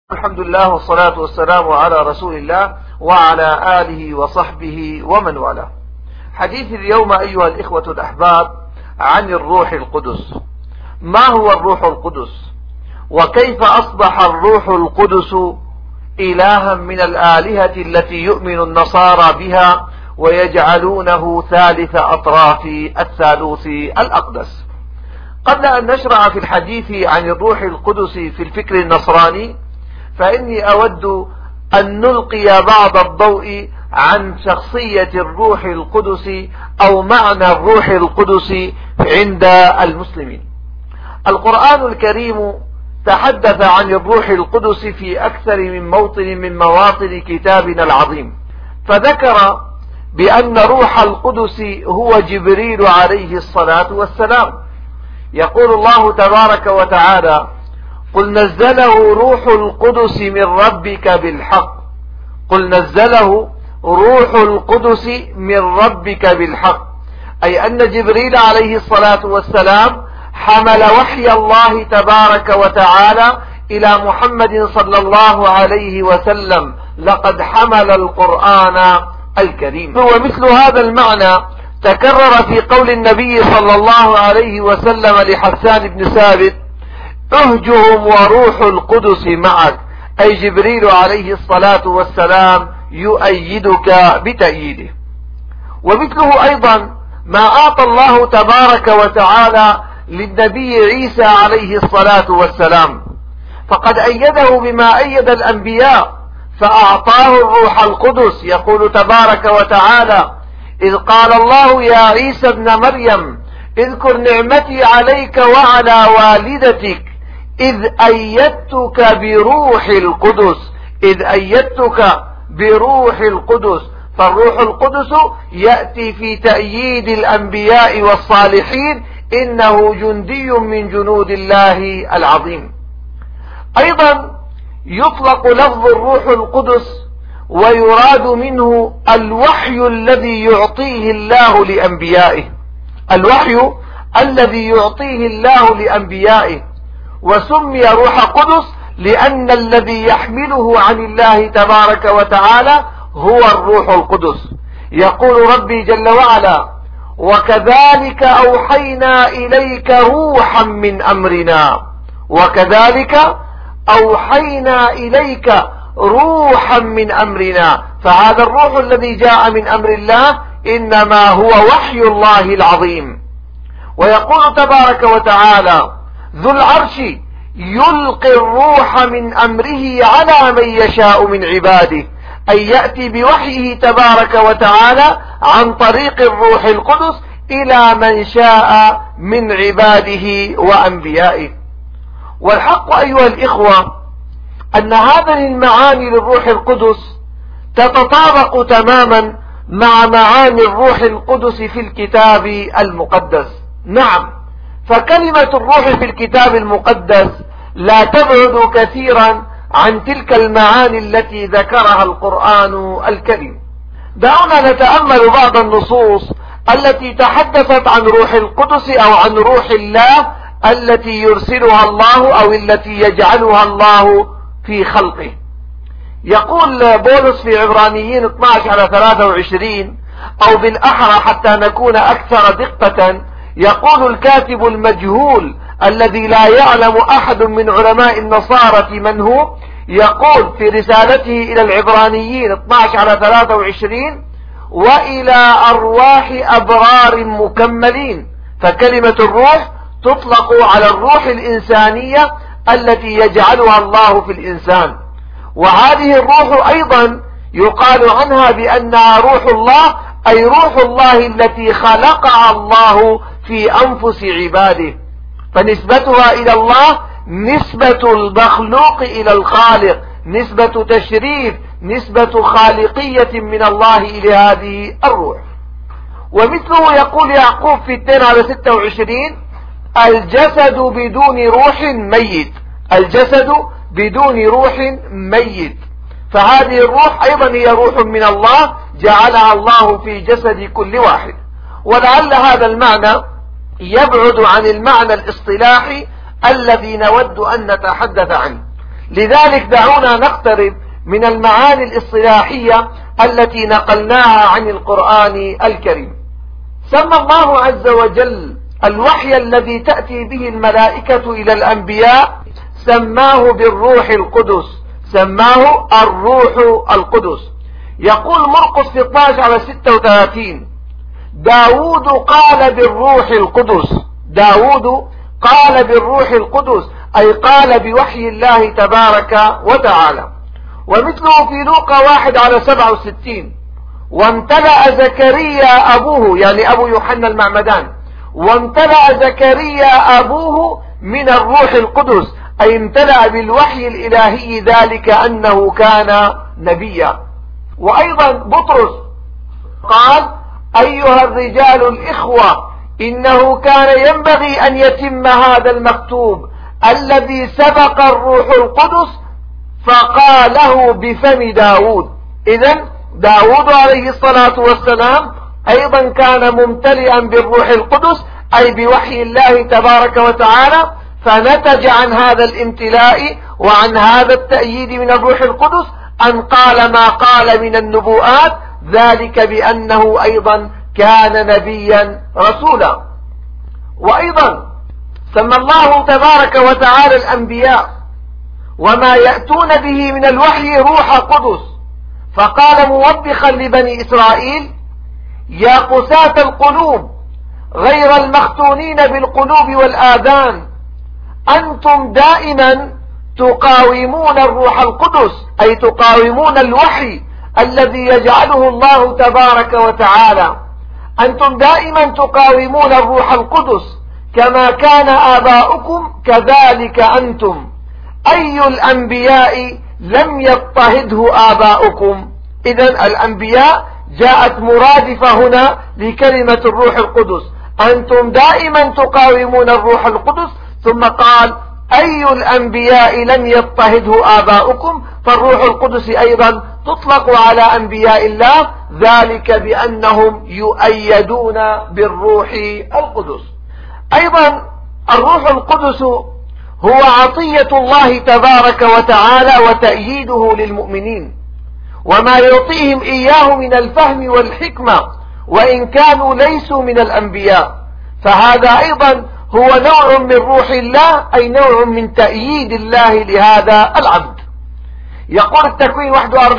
الحمد لله والصلاة والسلام على رسول الله وعلى آله وصحبه ومن والاه. حديث اليوم أيها الإخوة الأحباب عن الروح القدس. ما هو الروح القدس؟ وكيف أصبح الروح القدس إلها من الآلهة التي يؤمن النصارى بها ويجعلونه ثالث أطراف الثالوث الأقدس؟ قبل أن نشرع في الحديث عن الروح القدس في الفكر النصراني، فإني أود أن نلقي بعض الضوء عن شخصية الروح القدس أو معنى الروح القدس عند المسلمين. القرآن الكريم تحدث عن الروح القدس في أكثر من موطن من مواطن كتابنا العظيم، فذكر بأن روح القدس هو جبريل عليه الصلاة والسلام. يقول الله تبارك وتعالى: قل نزله روح القدس من ربك بالحق. قل نزله روح القدس من ربك بالحق، أي أن جبريل عليه الصلاة والسلام حمل وحي الله تبارك وتعالى إلى محمد صلى الله عليه وسلم. لقد حمل القرآن الكريم. ومثل هذا المعنى تكرر في قول النبي صلى الله عليه وسلم لحسان بن ثابت: اهجهم وروح القدس معك، أي جبريل عليه الصلاة والسلام يؤيدك بتأييده. ومثله أيضا ما أعطى الله تبارك وتعالى للنبي عيسى عليه الصلاة والسلام، فقد أيده بما أيد الأنبياء، فأعطاه الروح القدس. يقول تبارك وتعالى: إذ قال الله يا عيسى ابن مريم اذكر نعمتي عليك وعلى والدتك إذ أيدتك بروح القدس. إذ أيدتك بروح القدس، فالروح القدس يأتي في تأييد الأنبياء والصالحين، إنه جندي من جنود الله العظيم. أيضا يطلق لفظ الروح القدس ويراد منه الوحي الذي يعطيه الله لأنبيائه. الوحي الذي يعطيه الله لأنبيائه، وسمي روح قدس لأن الذي يحمله عن الله تبارك وتعالى هو الروح القدس. يقول ربي جل وعلا: وكذلك أوحينا إليك روحا من أمرنا. وكذلك أوحينا إليك روحا من أمرنا، فهذا الروح الذي جاء من أمر الله إنما هو وحي الله العظيم. ويقول تبارك وتعالى: ذو العرش يلقي الروح من أمره على من يشاء من عباده، أي يأتي بوحيه تبارك وتعالى عن طريق الروح القدس إلى من شاء من عباده وأنبيائه. والحق أيها الإخوة أن هذه المعاني للروح القدس تتطابق تماما مع معاني الروح القدس في الكتاب المقدس. نعم، فكلمة الروح في الكتاب المقدس لا تبعد كثيرا عن تلك المعاني التي ذكرها القرآن الكريم. دعونا نتأمل بعض النصوص التي تحدثت عن روح القدس أو عن روح الله التي يرسلها الله أو التي يجعلها الله في خلقه. يقول بولس في عبرانيين 12:23، أو بالأحرى حتى نكون أكثر دقة، يقول الكاتب المجهول الذي لا يعلم أحد من علماء النصارى من هو، يقول في رسالته إلى العبرانيين 12:23: وإلى أرواح أبرار مكملين. فكلمة الروح تطلق على الروح الإنسانية التي يجعلها الله في الإنسان. وهذه الروح أيضا يقال عنها بأنها روح الله، أي روح الله التي خلقها الله في أنفس عباده، فنسبتها إلى الله نسبة المخلوق إلى الخالق، نسبة تشريف، نسبة خالقية من الله إلى هذه الروح. ومثله يقول يعقوب في 2:26: الجسد بدون روح ميت. الجسد بدون روح ميت، فهذه الروح أيضا هي روح من الله جعلها الله في جسد كل واحد. ولعل هذا المعنى يبعد عن المعنى الاصطلاحي الذي نود أن نتحدث عنه، لذلك دعونا نقترب من المعاني الاصطلاحية التي نقلناها عن القرآن الكريم. سمى الله عز وجل الوحي الذي تأتي به الملائكة إلى الأنبياء سماه بالروح القدس، سماه الروح القدس. يقول مرقس في 12:36: داود قال بالروح القدس، داود قال بالروح القدس، أي قال بوحي الله تبارك وتعالى. ومثله في لوقا 1:67: وامتلأ زكريا أبوه، يعني أبو يوحنا المعمدان، وامتلأ زكريا أبوه من الروح القدس، أي امتلأ بالوحي الإلهي، ذلك أنه كان نبيا. وأيضا بطرس قال: أيها الرجال الإخوة، إنه كان ينبغي أن يتم هذا المكتوب الذي سبق الروح القدس فقاله بفم داود. إذن داود عليه الصلاة والسلام أيضا كان ممتلئا بالروح القدس، أي بوحي الله تبارك وتعالى، فنتج عن هذا الامتلاء وعن هذا التأييد من الروح القدس أن قال ما قال من النبوءات، ذلك بأنه أيضا كان نبيا رسولا. وأيضا سمى الله تبارك وتعالى الأنبياء وما يأتون به من الوحي روح قدس، فقال موبخا لبني إسرائيل: يا قساة القلوب غير المختونين بالقلوب والآذان، أنتم دائما تقاومون الروح القدس، أي تقاومون الوحي الذي يجعله الله تبارك وتعالى. أنتم دائما تقاومون الروح القدس، كما كان آباؤكم كذلك أنتم. أي الأنبياء لم يضطهده آباؤكم؟ إذن الأنبياء جاءت مرادفة هنا لكلمة الروح القدس. أنتم دائما تقاومون الروح القدس، ثم قال: أي الأنبياء لم يضطهده آباؤكم؟ فالروح القدس أيضا تطلق على أنبياء الله، ذلك بأنهم يؤيدون بالروح القدس. أيضا الروح القدس هو عطية الله تبارك وتعالى وتأييده للمؤمنين، وما يعطيهم إياه من الفهم والحكمة، وإن كانوا ليسوا من الأنبياء، فهذا أيضا هو نوع من روح الله، أي نوع من تأييد الله لهذا العبد. يقول التكوين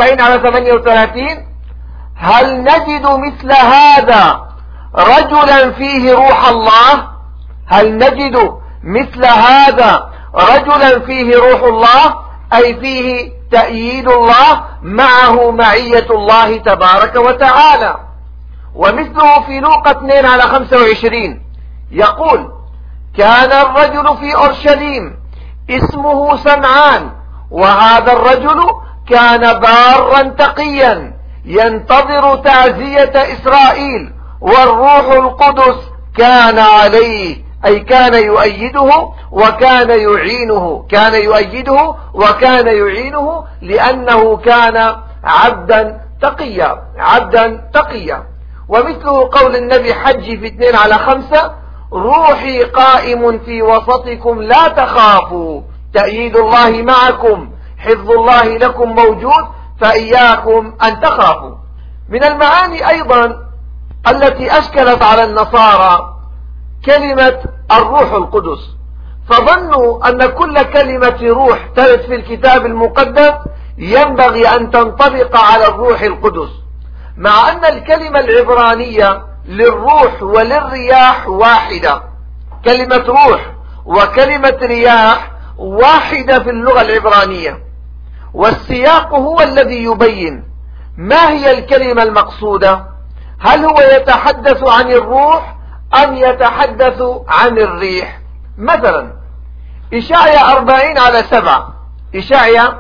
41:38: هل نجد مثل هذا رجلا فيه روح الله؟ هل نجد مثل هذا رجلا فيه روح الله، أي فيه تأييد الله، معه معية الله تبارك وتعالى. ومثله في لوقا 2:25 يقول: كان الرجل في أورشليم اسمه سمعان، وهذا الرجل كان بارا تقيا ينتظر تعزية إسرائيل، والروح القدس كان عليه، أي كان يؤيده وكان يعينه، كان يؤيده وكان يعينه، لأنه كان عبدا تقيا، عبدا تقيا. ومثله قول النبي حج في 2:5: روحي قائم في وسطكم لا تخافوا، تأييد الله معكم، حفظ الله لكم موجود، فإياكم أن تخافوا. من المعاني أيضا التي أشكلت على النصارى كلمة الروح القدس، فظنوا أن كل كلمة روح ترد في الكتاب المقدس ينبغي أن تنطبق على الروح القدس، مع أن الكلمة العبرانية للروح وللرياح واحدة. كلمة روح وكلمة رياح واحدة في اللغة العبرانية، والسياق هو الذي يبين ما هي الكلمة المقصودة. هل هو يتحدث عن الروح أم يتحدث عن الريح؟ مثلا إشعياء 40:7، إشعياء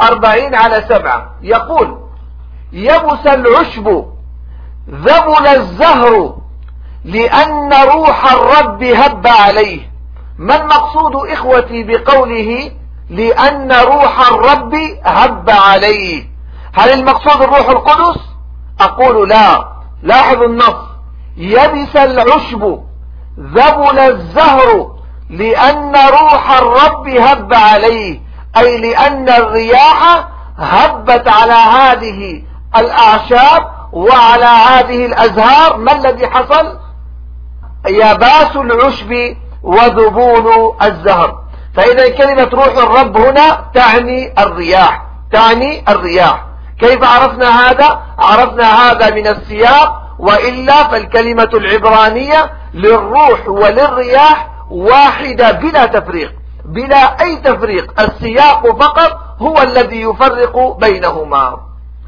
40:7 يقول: يبس العشب ذبل الزهر لأن روح الرب هب عليه. ما المقصود إخوتي بقوله لأن روح الرب هب عليه؟ هل المقصود الروح القدس؟ أقول لا. لاحظوا النص: يبس العشب ذبل الزهر لأن روح الرب هب عليه، أي لأن الرياح هبت على هذه الأعشاب وعلى هذه الأزهار. ما الذي حصل؟ يباس العشب وذبول الزهر. فإذا كلمة روح الرب هنا تعني الرياح، تعني الرياح. كيف عرفنا هذا؟ عرفنا هذا من السياق، وإلا فالكلمة العبرانية للروح وللرياح واحدة بلا تفريق، بلا أي تفريق. السياق فقط هو الذي يفرق بينهما.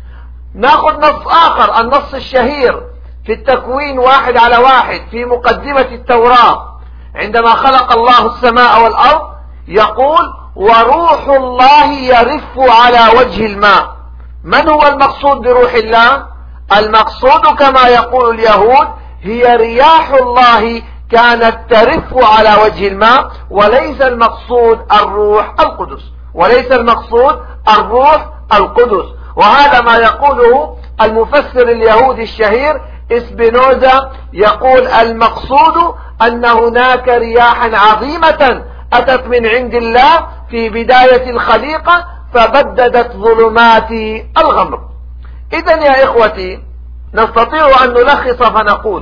ناخذ نص آخر، النص الشهير في التكوين 1:1 في مقدمة التوراة، عندما خلق الله السماء والأرض يقول: وروح الله يرف على وجه الماء. من هو المقصود بروح الله؟ المقصود كما يقول اليهود هي رياح الله كانت ترف على وجه الماء، وليس المقصود الروح القدس، وليس المقصود الروح القدس. وهذا ما يقوله المفسر اليهودي الشهير اسبينوزا، يقول: المقصود أن هناك رياحا عظيمة أتت من عند الله في بداية الخليقة فبددت ظلمات الغمر. إذن يا إخوتي نستطيع أن نلخص فنقول: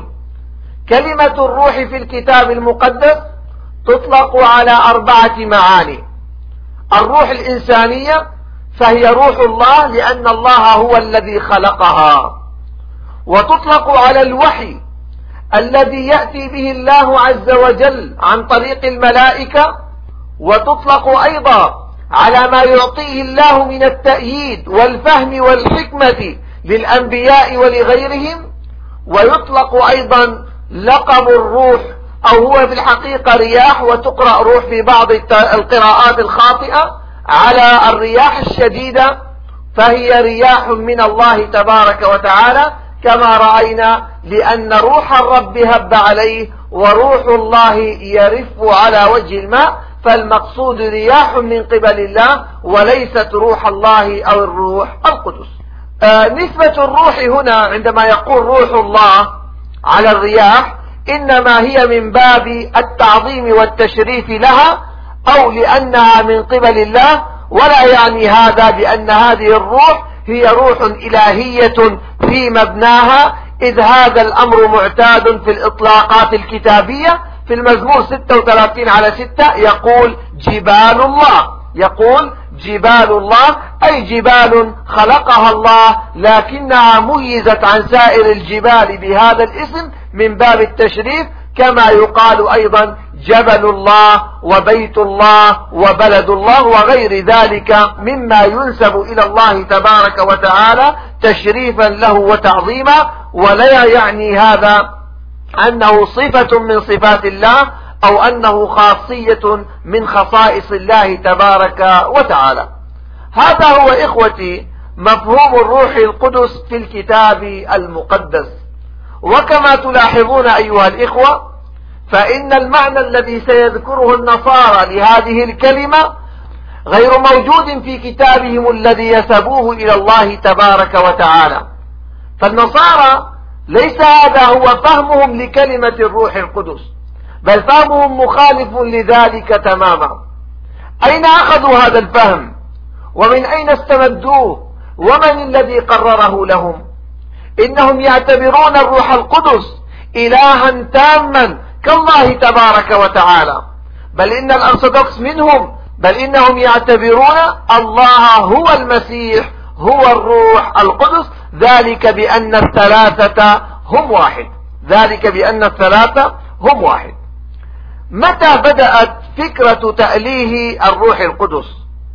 كلمة الروح في الكتاب المقدس تطلق على 4 معاني. الروح الإنسانية فهي روح الله لأن الله هو الذي خلقها، وتطلق على الوحي الذي يأتي به الله عز وجل عن طريق الملائكة، وتطلق أيضا على ما يعطيه الله من التأييد والفهم والحكمة للأنبياء ولغيرهم. ويطلق أيضا لقب الروح، أو هو في الحقيقة رياح، وتقرأ روح في بعض القراءات الخاطئة، على الرياح الشديدة، فهي رياح من الله تبارك وتعالى كما رأينا، لأن روح الرب هب عليه، وروح الله يرف على وجه الماء، فالمقصود رياح من قبل الله وليست روح الله أو الروح القدس. نسبة الروح هنا عندما يقول روح الله على الرياح إنما هي من باب التعظيم والتشريف لها، أو لأنها من قبل الله، ولا يعني هذا بأن هذه الروح هي روح إلهية في مبناها، إذ هذا الأمر معتاد في الإطلاقات الكتابية. في المزمور 36:6 يقول جبال الله، يقول جبال الله، أي جبال خلقها الله لكنها ميزت عن سائر الجبال بهذا الاسم من باب التشريف، كما يقال أيضا جبل الله وبيت الله وبلد الله وغير ذلك مما ينسب إلى الله تبارك وتعالى تشريفا له وتعظيما. ولا يعني هذا أنه صفة من صفات الله أو أنه خاصية من خصائص الله تبارك وتعالى. هذا هو إخوتي مفهوم الروح القدس في الكتاب المقدس. وكما تلاحظون أيها الإخوة، فإن المعنى الذي سيذكره النصارى لهذه الكلمة غير موجود في كتابهم الذي يسبوه إلى الله تبارك وتعالى. فالنصارى ليس هذا هو فهمهم لكلمة الروح القدس، بل فهمهم مخالف لذلك تماما. أين أخذوا هذا الفهم؟ ومن أين استمدوه؟ ومن الذي قرره لهم؟ إنهم يعتبرون الروح القدس إلها تاما كالله تبارك وتعالى، بل إن الأرثوذكس منهم بل إنهم يعتبرون الله هو المسيح هو الروح القدس، ذلك بأن الثلاثة هم واحد، ذلك بأن الثلاثة هم واحد. متى بدأت فكرة تأليه الروح القدس؟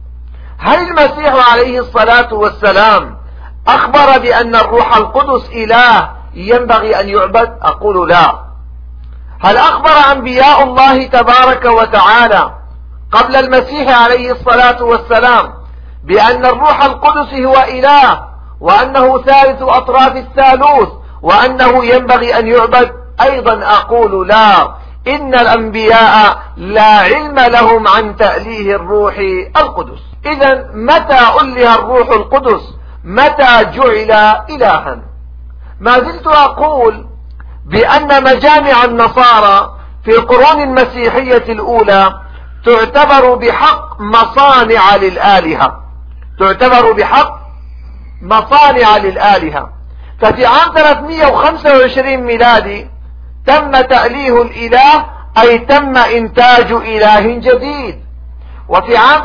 هل المسيح عليه الصلاة والسلام أخبر بأن الروح القدس إله ينبغي أن يعبد؟ أقول لا. هل أخبر أنبياء الله تبارك وتعالى قبل المسيح عليه الصلاة والسلام بأن الروح القدس هو إله، وأنه ثالث أطراف الثالوث، وأنه ينبغي أن يعبد؟ أيضا أقول لا. إن الأنبياء لا علم لهم عن تأليه الروح القدس. إذا متى أله الروح القدس؟ متى جعل إلها؟ ما زلت أقول بأن مجامع النصارى في القرون المسيحية الأولى تعتبر بحق مصانع للآلهة، تعتبر بحق مصانع للآلهة. ففي عام 325 ميلادي تم تأليه الإله، أي تم إنتاج إله جديد. وفي عام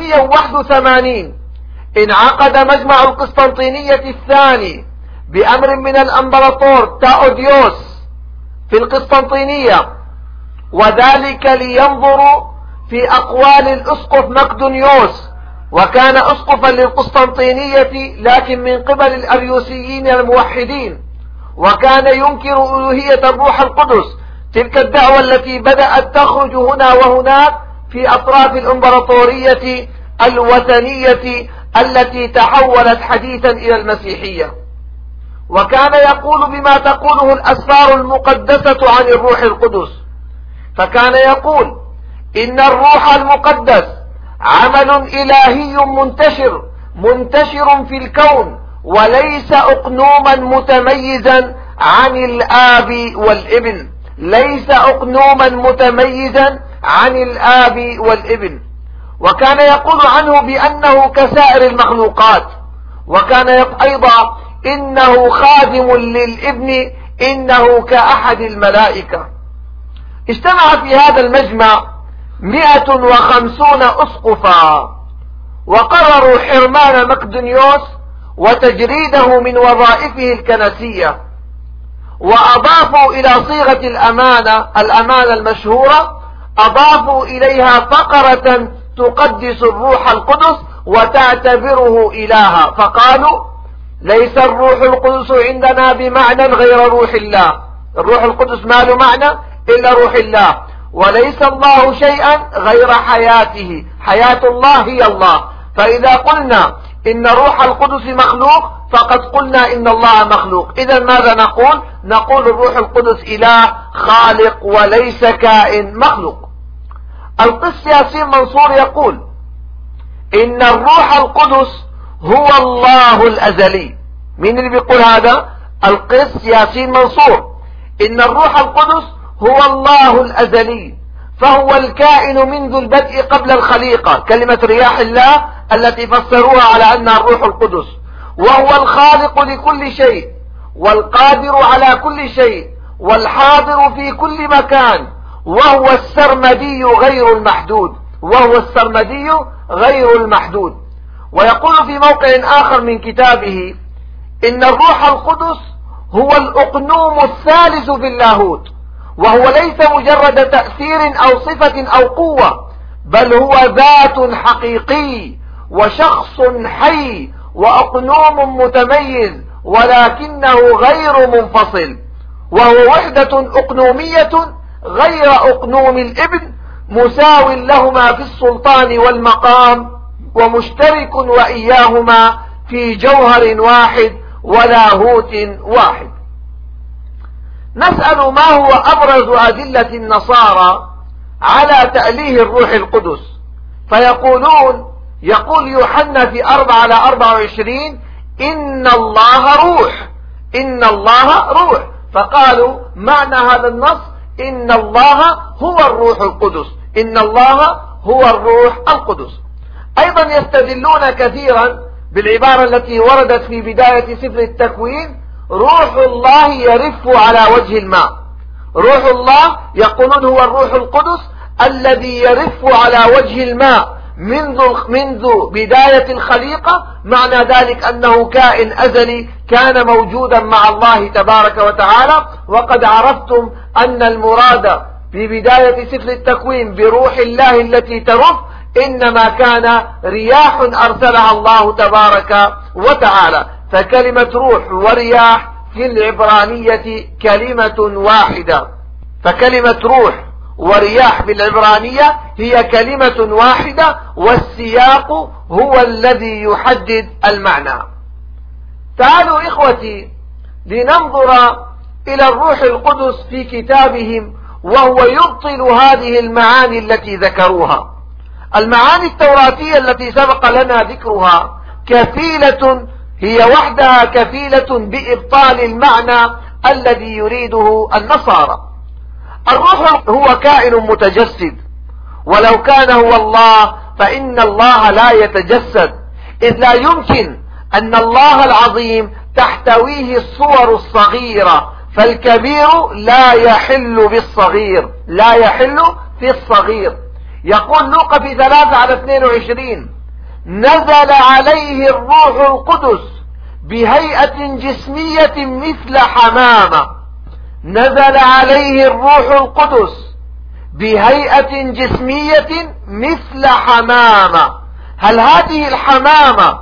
381 انعقد مجمع القسطنطينية الثاني بأمر من الأمبراطور تاوديوس في القسطنطينية، وذلك لينظروا في أقوال الأسقف مقدونيوس، وكان أسقفا للقسطنطينية لكن من قبل الأريوسيين الموحدين، وكان ينكر ألوهية الروح القدس، تلك الدعوة التي بدأت تخرج هنا وهناك في أطراف الإمبراطورية الوثنية التي تحولت حديثا إلى المسيحية. وكان يقول بما تقوله الأسفار المقدسة عن الروح القدس، فكان يقول إن الروح المقدس عمل إلهي منتشر في الكون، وليس أقنوما متميزا عن الآب والابن، ليس أقنوما متميزا عن الآب والابن. وكان يقول عنه بأنه كسائر المخلوقات، وكان يقول أيضا إنه خادم للابن، إنه كأحد الملائكة. اجتمع في هذا المجمع 150 أسقفا، وقرروا حرمان مقدونيوس وتجريده من وظائفه الكنسية، وأضافوا إلى صيغة الأمانة المشهورة، أضافوا إليها فقرة تقدس الروح القدس وتعتبره إلها، فقالوا ليس الروح القدس عندنا بمعنى غير روح الله، الروح القدس ما له معنى إلا روح الله، وليس الله شيئا غير حياته، حياة الله هي الله. فإذا قلنا إن روح القدس مخلوق فقد قلنا إن الله مخلوق. إذا ماذا نقول؟ نقول الروح القدس إله خالق وليس كائن مخلوق. القس ياسين منصور يقول إن الروح القدس هو الله الأزلي. مين اللي بيقول هذا؟ القس ياسين منصور. إن الروح القدس هو الله الأزلي، فهو الكائن منذ البدء قبل الخليقة، كلمة رياح الله التي فسروها على أنها الروح القدس، وهو الخالق لكل شيء، والقادر على كل شيء، والحاضر في كل مكان، وهو السرمدي غير المحدود، وهو السرمدي غير المحدود. ويقول في موقع آخر من كتابه إن الروح القدس هو الأقنوم الثالث في اللاهوت، وهو ليس مجرد تأثير أو صفة أو قوة، بل هو ذات حقيقي وشخص حي وأقنوم متميز، ولكنه غير منفصل، وهو وحدة أقنومية غير أقنوم الابن، مساو لهما في السلطان والمقام، ومشترك وإياهما في جوهر واحد ولاهوت واحد. نسأل ما هو أبرز أدلة النصارى على تأليه الروح القدس، فيقولون يقول يوحنا في 4:24 إن الله روح، إن الله روح، فقالوا معنى هذا النص إن الله هو الروح القدس، إن الله هو الروح القدس. أيضا يستدلون كثيرا بالعبارة التي وردت في بداية سفر التكوين روح الله يرف على وجه الماء. روح الله يقولون هو الروح القدس الذي يرف على وجه الماء منذ بداية الخليقة، معنى ذلك أنه كائن أزلي كان موجودا مع الله تبارك وتعالى. وقد عرفتم أن المراد في بداية سفر التكوين بروح الله التي ترف إنما كان رياح أرسلها الله تبارك وتعالى. فكلمة روح ورياح في العبرانية كلمة واحدة، فكلمة روح ورياح بالعبرانية هي كلمة واحدة، والسياق هو الذي يحدد المعنى. تعالوا إخوتي لننظر إلى الروح القدس في كتابهم، وهو يبطل هذه المعاني التي ذكروها. المعاني التوراتية التي سبق لنا ذكرها كفيلة، هي وحدها كفيلة بإبطال المعنى الذي يريده النصارى. الروح هو كائن متجسد، ولو كان هو الله فإن الله لا يتجسد، إذ لا يمكن أن الله العظيم تحتويه الصور الصغيرة، فالكبير لا يحل بالصغير، لا يحل في الصغير. يقول لوقا في 3:22: نزل عليه الروح القدس بهيئة جسمية مثل حمامة. نزل عليه الروح القدس بهيئة جسمية مثل حمامة. هل هذه الحمامة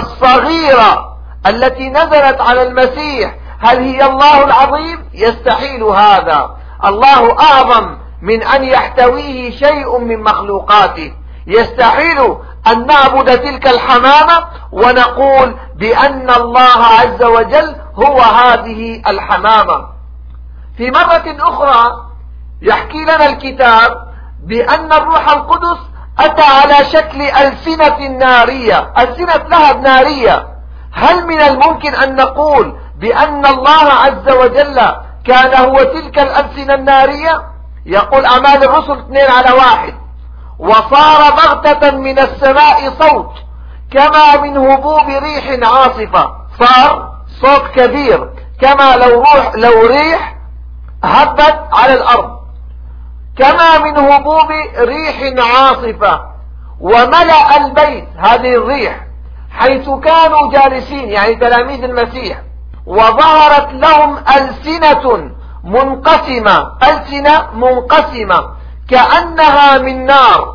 الصغيرة التي نزلت على المسيح هل هي الله العظيم؟ يستحيل هذا. الله أعظم من أن يحتويه شيء من مخلوقاته. يستحيل أن نعبد تلك الحمامة ونقول بأن الله عز وجل هو هذه الحمامة. في مرة أخرى يحكي لنا الكتاب بأن الروح القدس أتى على شكل ألسنة نارية، ألسنة لهب نارية. هل من الممكن أن نقول بأن الله عز وجل كان هو تلك الألسنة النارية؟ يقول أعمال الرسل 2:1: وصار بغتة من السماء صوت كما من هبوب ريح عاصفة. صار صوت كبير كما لو ريح هبت على الأرض، كما من هبوب ريح عاصفة، وملأ البيت، هذه الريح، حيث كانوا جالسين، يعني تلاميذ المسيح. وظهرت لهم ألسنة منقسمة، ألسنة منقسمة كأنها من نار،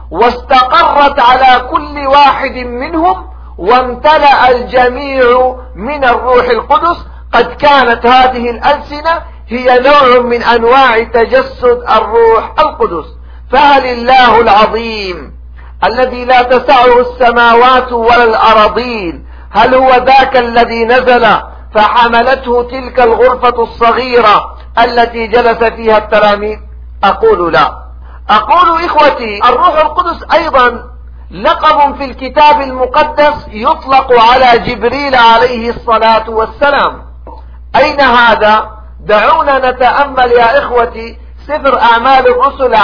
واستقرت على كل واحد منهم، وامتلأ الجميع من الروح القدس. قد كانت هذه الألسنة هي نوع من أنواع تجسد الروح القدس. فهل الله العظيم الذي لا تسعه السماوات ولا الأراضين، هل هو ذاك الذي نزل فحملته تلك الغرفة الصغيرة التي جلس فيها التلاميذ؟ أقول لا. أقول إخوتي، الروح القدس أيضا لقب في الكتاب المقدس يطلق على جبريل عليه الصلاة والسلام. أين هذا؟ دعونا نتأمل يا إخوتي سفر أعمال الرسل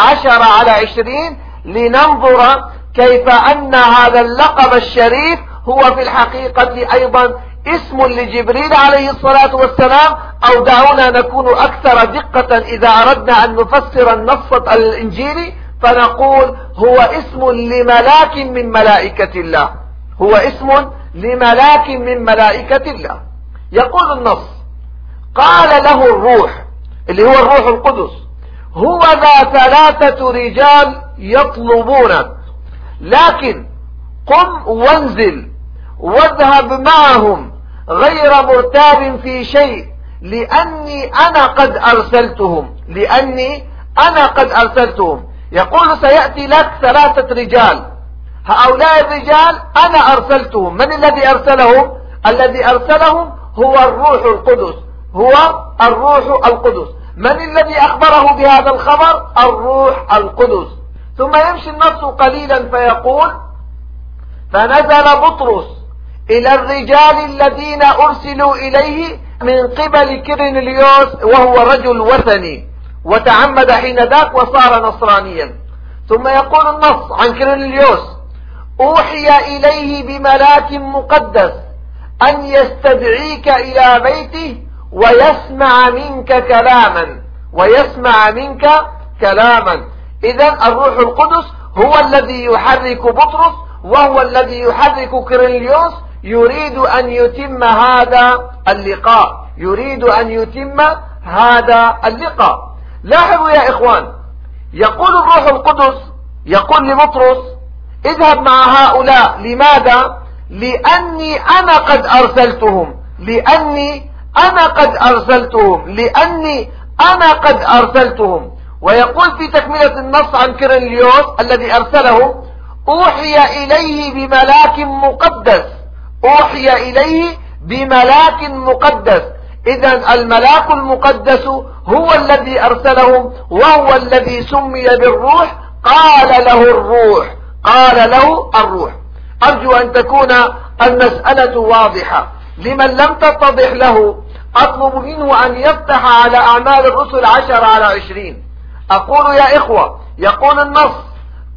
10:20 لننظر كيف أن هذا اللقب الشريف هو في الحقيقة أيضا اسم لجبريل عليه الصلاة والسلام. أو دعونا نكون أكثر دقة إذا أردنا أن نفسر النص الإنجيلي فنقول هو اسم لملاك من ملائكة الله، هو اسم لملاك من ملائكة الله. يقول النص: قال له الروح، اللي هو الروح القدس: هو ذا 3 رجال يطلبونك، لكن قم وانزل واذهب معهم غير مرتاب في شيء، لأني أنا قد أرسلتهم. لأني أنا قد أرسلتهم. يقول سيأتي لك 3 رجال، هؤلاء الرجال أنا أرسلتهم. من الذي أرسلهم؟ الذي أرسلهم هو الروح القدس، هو الروح القدس. من الذي أخبره بهذا الخبر؟ الروح القدس. ثم يمشي النص قليلا فيقول: فنزل بطرس إلى الرجال الذين أرسلوا إليه من قبل كيرنليوس، وهو رجل وثني، وتعمد حين ذاك وصار نصرانيا. ثم يقول النص عن كيرنليوس: أوحي إليه بملاك مقدس أن يستدعيك إلى بيته ويسمع منك كلاما، ويسمع منك كلاما. إذن الروح القدس هو الذي يحرك بطرس، وهو الذي يحرك كيرنليوس، يريد أن يتم هذا اللقاء، يريد أن يتم هذا اللقاء. لاحظوا يا إخوان، يقول الروح القدس، يقول لبطرس: اذهب مع هؤلاء. لماذا؟ لأني أنا قد أرسلتهم، لأني أنا قد أرسلتهم، لأني أنا قد أرسلتهم. ويقول في تكملة النص عن كيرنليوس الذي أرسله: أوحي إليه بملاك مقدس، أوحي إليه بملاك مقدس. إذن الملاك المقدس هو الذي أرسلهم، وهو الذي سمي بالروح. قال له الروح، قال له الروح. أرجو أن تكون المسألة واضحة. لمن لم تتضح له أطلب منه أن يفتح على أعمال الرسل 10:20. أقول يا إخوة، يقول النص: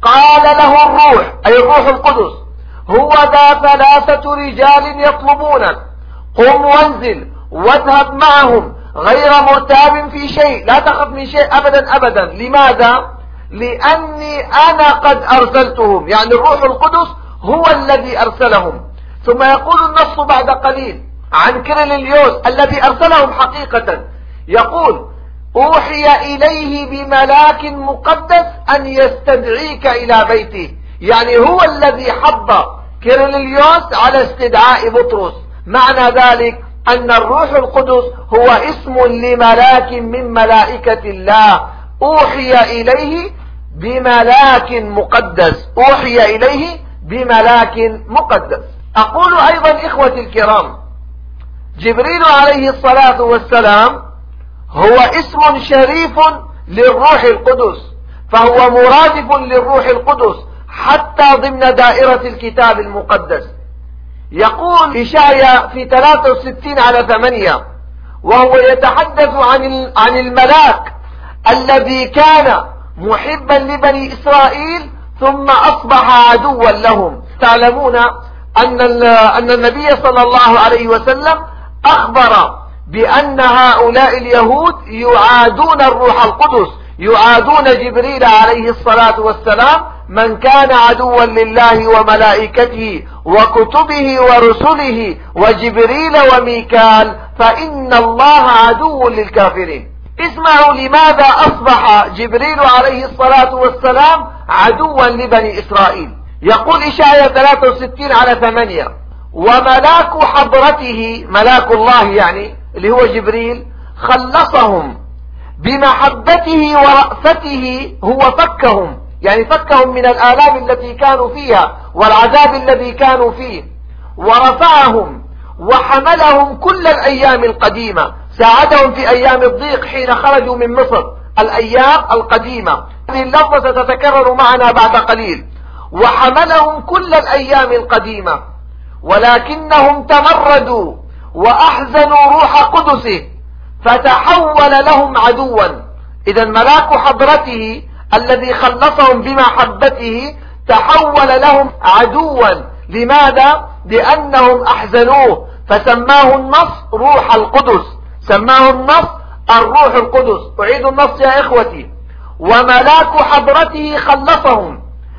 قال له الروح أي الروح القدس: هو ذا 3 رجال يطلبونك، قم وانزل واذهب معهم غير مرتاب في شيء، لا تخف من شيء أبدا أبدا. لماذا؟ لأني أنا قد أرسلتهم، يعني الروح القدس هو الذي أرسلهم. ثم يقول النص بعد قليل عن كيرليوس الذي أرسلهم حقيقة، يقول: أوحي إليه بملاك مقدس أن يستدعيك إلى بيته، يعني هو الذي حض كيرليوس على استدعاء بطرس. معنى ذلك أن الروح القدس هو اسم لملاك من ملائكة الله، أوحي إليه بملاك مقدس، أوحي إليه بملاك مقدس. أقول أيضا إخوتي الكرام، جبريل عليه الصلاة والسلام هو اسم شريف للروح القدس، فهو مرادف للروح القدس حتى ضمن دائرة الكتاب المقدس. يقول إشعياء في 63:8 وهو يتحدث عن الملاك الذي كان محبا لبني إسرائيل ثم أصبح عدوا لهم. تعلمون أن النبي صلى الله عليه وسلم أخبر بأن هؤلاء اليهود يعادون الروح القدس، يعادون جبريل عليه الصلاة والسلام، من كان عدوا لله وملائكته وكتبه ورسله وجبريل وميكال فإن الله عدو للكافرين. اسمعوا لماذا أصبح جبريل عليه الصلاة والسلام عدوا لبني إسرائيل. يقول إشعياء 63:8: وملاك حضرته، ملاك الله يعني اللي هو جبريل، خلصهم بمحبته ورأفته، هو فكهم، يعني فكهم من الآلام التي كانوا فيها والعذاب الذي كانوا فيه، ورفعهم وحملهم كل الأيام القديمة، ساعدهم في أيام الضيق حين خرجوا من مصر، الأيام القديمة. هذه اللفظة ستتكرر معنا بعد قليل. وحملهم كل الأيام القديمة، ولكنهم تمردوا وأحزنوا روح قدسه فتحول لهم عدوا. إذا ملاك حضرته الذي خلصهم بمحبته تحول لهم عدوا. لماذا؟ لأنهم أحزنوه، فسماه النص روح القدس، سماه النص الروح القدس. أعيد النص يا إخوتي: وملاك حضرته خلصهم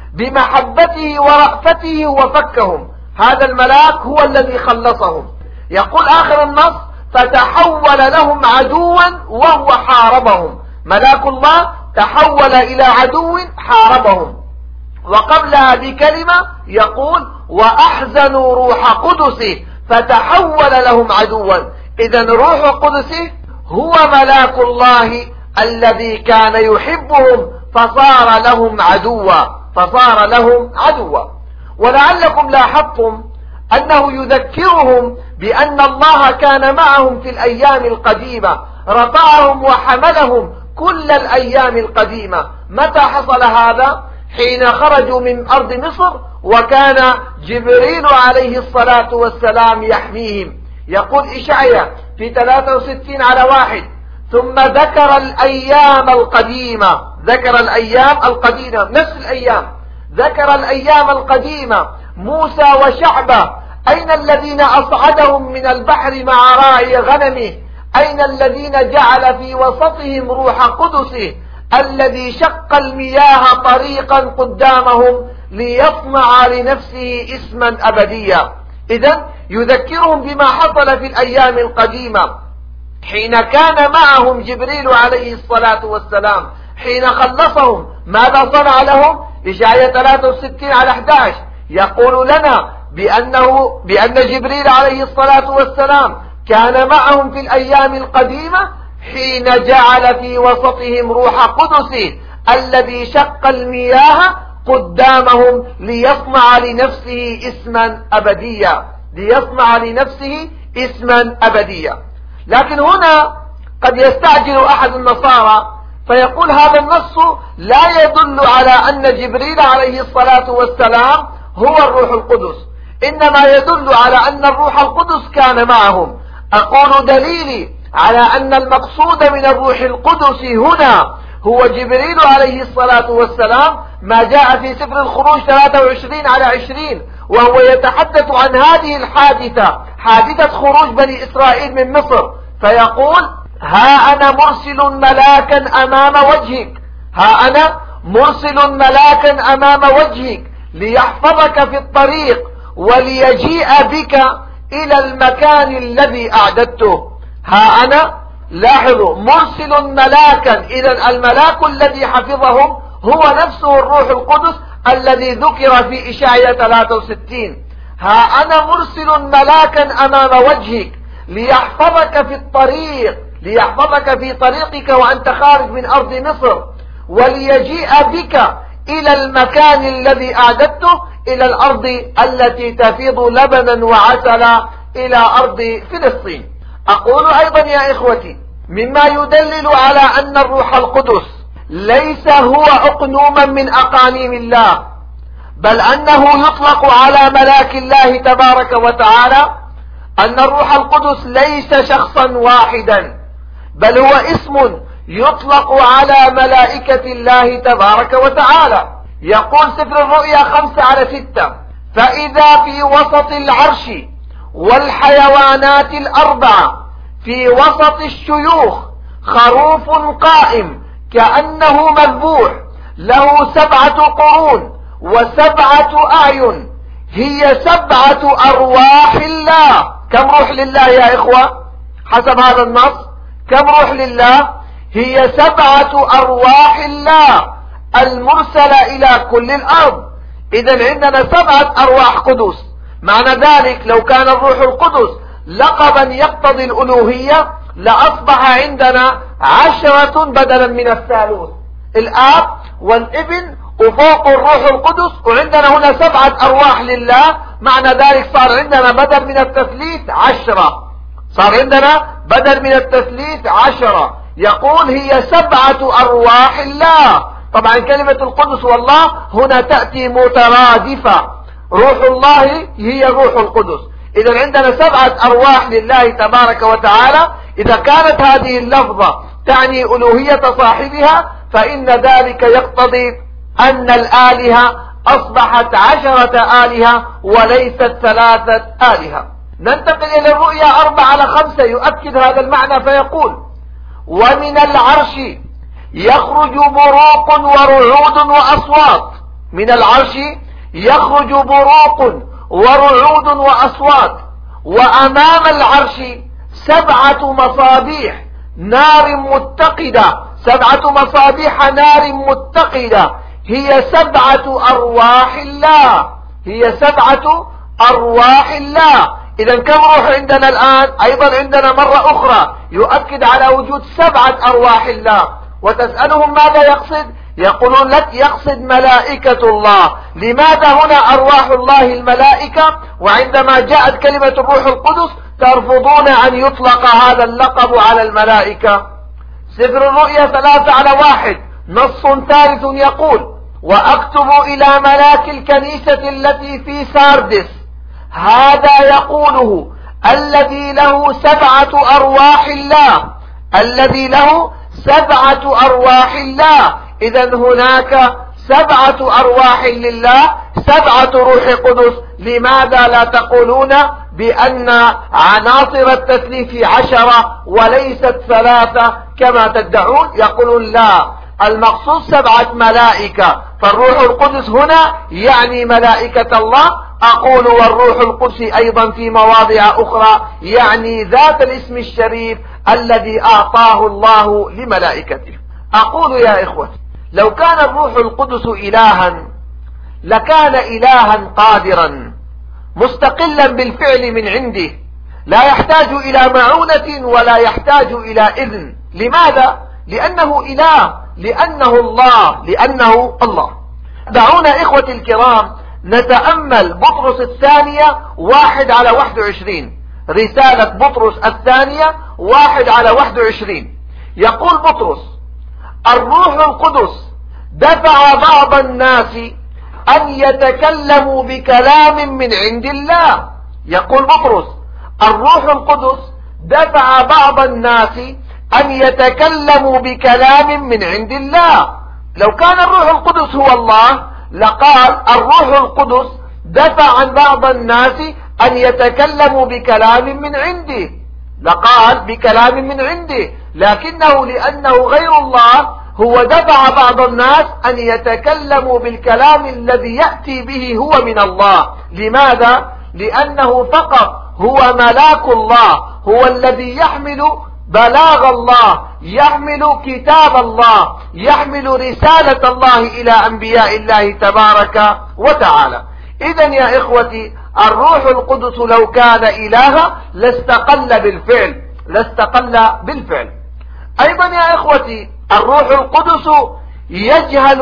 بمحبته ورأفته وفكهم. هذا الملاك هو الذي خلصهم. يقول آخر النص: فتحول لهم عدوا وهو حاربهم. ملاك الله تحول إلى عدو حاربهم. وقبلها بكلمة يقول: وأحزنوا روح قدسه فتحول لهم عدوا. إذا روح قدسه هو ملاك الله الذي كان يحبهم فصار لهم عدوا، فصار لهم عدوا. ولعلكم لاحظتم أنه يذكرهم بأن الله كان معهم في الأيام القديمة، رفعهم وحملهم كل الأيام القديمة. متى حصل هذا؟ حين خرجوا من أرض مصر وكان جبريل عليه الصلاة والسلام يحميهم. يقول إشعياء في 63:1: ثم ذكر الأيام القديمة، ذكر الأيام القديمة، نفس الأيام، ذكر الأيام القديمة، موسى وشعبه، أين الذين أصعدهم من البحر مع راعي غنمه، أين الذين جعل في وسطهم روح قدسه الذي شق المياه طريقا قدامهم ليصنع لنفسه اسما أبديا. إذن يذكرهم بما حصل في الأيام القديمة حين كان معهم جبريل عليه الصلاة والسلام، حين خلصهم. ماذا صنع لهم؟ إشعياء 63:11 يقول لنا بأن جبريل عليه الصلاة والسلام كان معهم في الأيام القديمة حين جعل في وسطهم روح قدسه الذي شق المياه قدامهم ليصنع لنفسه اسما أبديا، ليصنع لنفسه اسما أبديا. لكن هنا قد يستعجل أحد النصارى فيقول هذا النص لا يدل على أن جبريل عليه الصلاة والسلام هو الروح القدس، إنما يدل على أن الروح القدس كان معهم. أقول دليلي على أن المقصود من الروح القدس هنا هو جبريل عليه الصلاة والسلام، ما جاء في سفر الخروج 23/20، وهو يتحدث عن هذه الحادثة، حادثة خروج بني إسرائيل من مصر، فيقول: ها أنا مرسل ملاكا أمام وجهك، ها أنا مرسل ملاكا أمام وجهك ليحفظك في الطريق وليجيء بك إلى المكان الذي أعددته. ها أنا، لاحظوا، مرسل ملاكا. إذا الملاك الذي حفظهم هو نفسه الروح القدس الذي ذكر في إشعياء 63. ها أنا مرسل ملاكا أمام وجهك ليحفظك في الطريق، ليحفظك في طريقك وأنت خارج من أرض مصر، وليجيء بك إلى المكان الذي أعددته، إلى الأرض التي تفيض لبنا وعسلا، إلى أرض فلسطين. أقول أيضا يا إخوتي، مما يدلل على أن الروح القدس ليس هو أقنوما من أقانيم الله، بل أنه يطلق على ملاك الله تبارك وتعالى، أن الروح القدس ليس شخصا واحدا، بل هو اسم يطلق على ملائكة الله تبارك وتعالى. يقول سفر الرؤيا 5/6: فإذا في وسط العرش والحيوانات الأربعة في وسط الشيوخ خروف قائم كأنه مذبوح، له 7 قرون و7 أعين، هي 7 أرواح الله. كم روح لله يا إخوة حسب هذا النص؟ كم روح لله؟ هي 7 أرواح الله المرسلة إلى كل الأرض. إذن عندنا 7 أرواح قدس. معنى ذلك لو كان الروح القدس لقبا يقتضي الألوهية لأصبح عندنا 10 بدلا من الثالوث، الآب والابن وفوق الروح القدس، وعندنا هنا 7 أرواح لله. معنى ذلك صار عندنا بدل من التثليث 10، صار عندنا بدل من التثليث 10. يقول هي 7 أرواح الله. طبعا كلمة القدس والله هنا تأتي مترادفة، روح الله هي روح القدس. إذا عندنا 7 أرواح لله تبارك وتعالى. إذا كانت هذه اللفظة تعني ألوهية صاحبها، فإن ذلك يقتضي أن الآلهة أصبحت 10 آلهة وليست 3 آلهة. ننتقل إلى الرؤيا 4/5 يؤكد هذا المعنى، فيقول: ومن العرش يخرج بروق ورعود وأصوات. من العرش يخرج بروق ورعود وأصوات، وأمام العرش 7 مصابيح نار متقدة، 7 مصابيح نار متقدة، هي 7 أرواح الله، هي 7 أرواح الله. إذا كم روح عندنا الآن؟ أيضا عندنا مرة أخرى يؤكد على وجود 7 أرواح الله. وتسألهم ماذا يقصد؟ يقولون لك يقصد ملائكة الله. لماذا هنا أرواح الله الملائكة، وعندما جاءت كلمة الروح القدس ترفضون أن يطلق هذا اللقب على الملائكة؟ سفر الرؤيا 3/1 نص ثالث يقول: وأكتب إلى ملاك الكنيسة التي في ساردس، هذا يقوله الذي له 7 أرواح الله، الذي له 7 أرواح الله. إذا هناك 7 أرواح لله، 7 روح قدس. لماذا لا تقولون بأن عناصر التثليث 10 وليست 3 كما تدعون؟ يقولون لا، المقصود 7 ملائكة، فالروح القدس هنا يعني ملائكة الله. أقول والروح القدس أيضا في مواضع أخرى يعني ذات الاسم الشريف الذي أعطاه الله لملائكته. أقول يا إخوة، لو كان الروح القدس إلها لكان إلها قادرا مستقلا بالفعل من عنده، لا يحتاج إلى معونة ولا يحتاج إلى إذن. لماذا؟ لأنه إله، لأنه الله، لأنه الله. دعونا إخوتي الكرام نتأمل بطرس الثانية 1/21، رسالة بطرس الثانية 1/21. يقول بطرس: الروح القدس دفع بعض الناس أن يتكلموا بكلام من عند الله. يقول بطرس: الروح القدس دفع بعض الناس أن يتكلموا بكلام من عند الله. لو كان الروح القدس هو الله لقال الروح القدس دفع عن بعض الناس أن يتكلموا بكلام من عنده، لقال بكلام من عنده، لكنه لأنه غير الله هو دفع بعض الناس أن يتكلموا بالكلام الذي يأتي به هو من الله. لماذا؟ لأنه فقط هو ملاك الله، هو الذي يحمل بلاغ الله، يحمل كتاب الله، يحمل رسالة الله إلى أنبياء الله تبارك وتعالى. إذن يا إخوتي الروح القدس لو كان إلها لاستقل بالفعل. أيضا يا إخوتي الروح القدس يجهل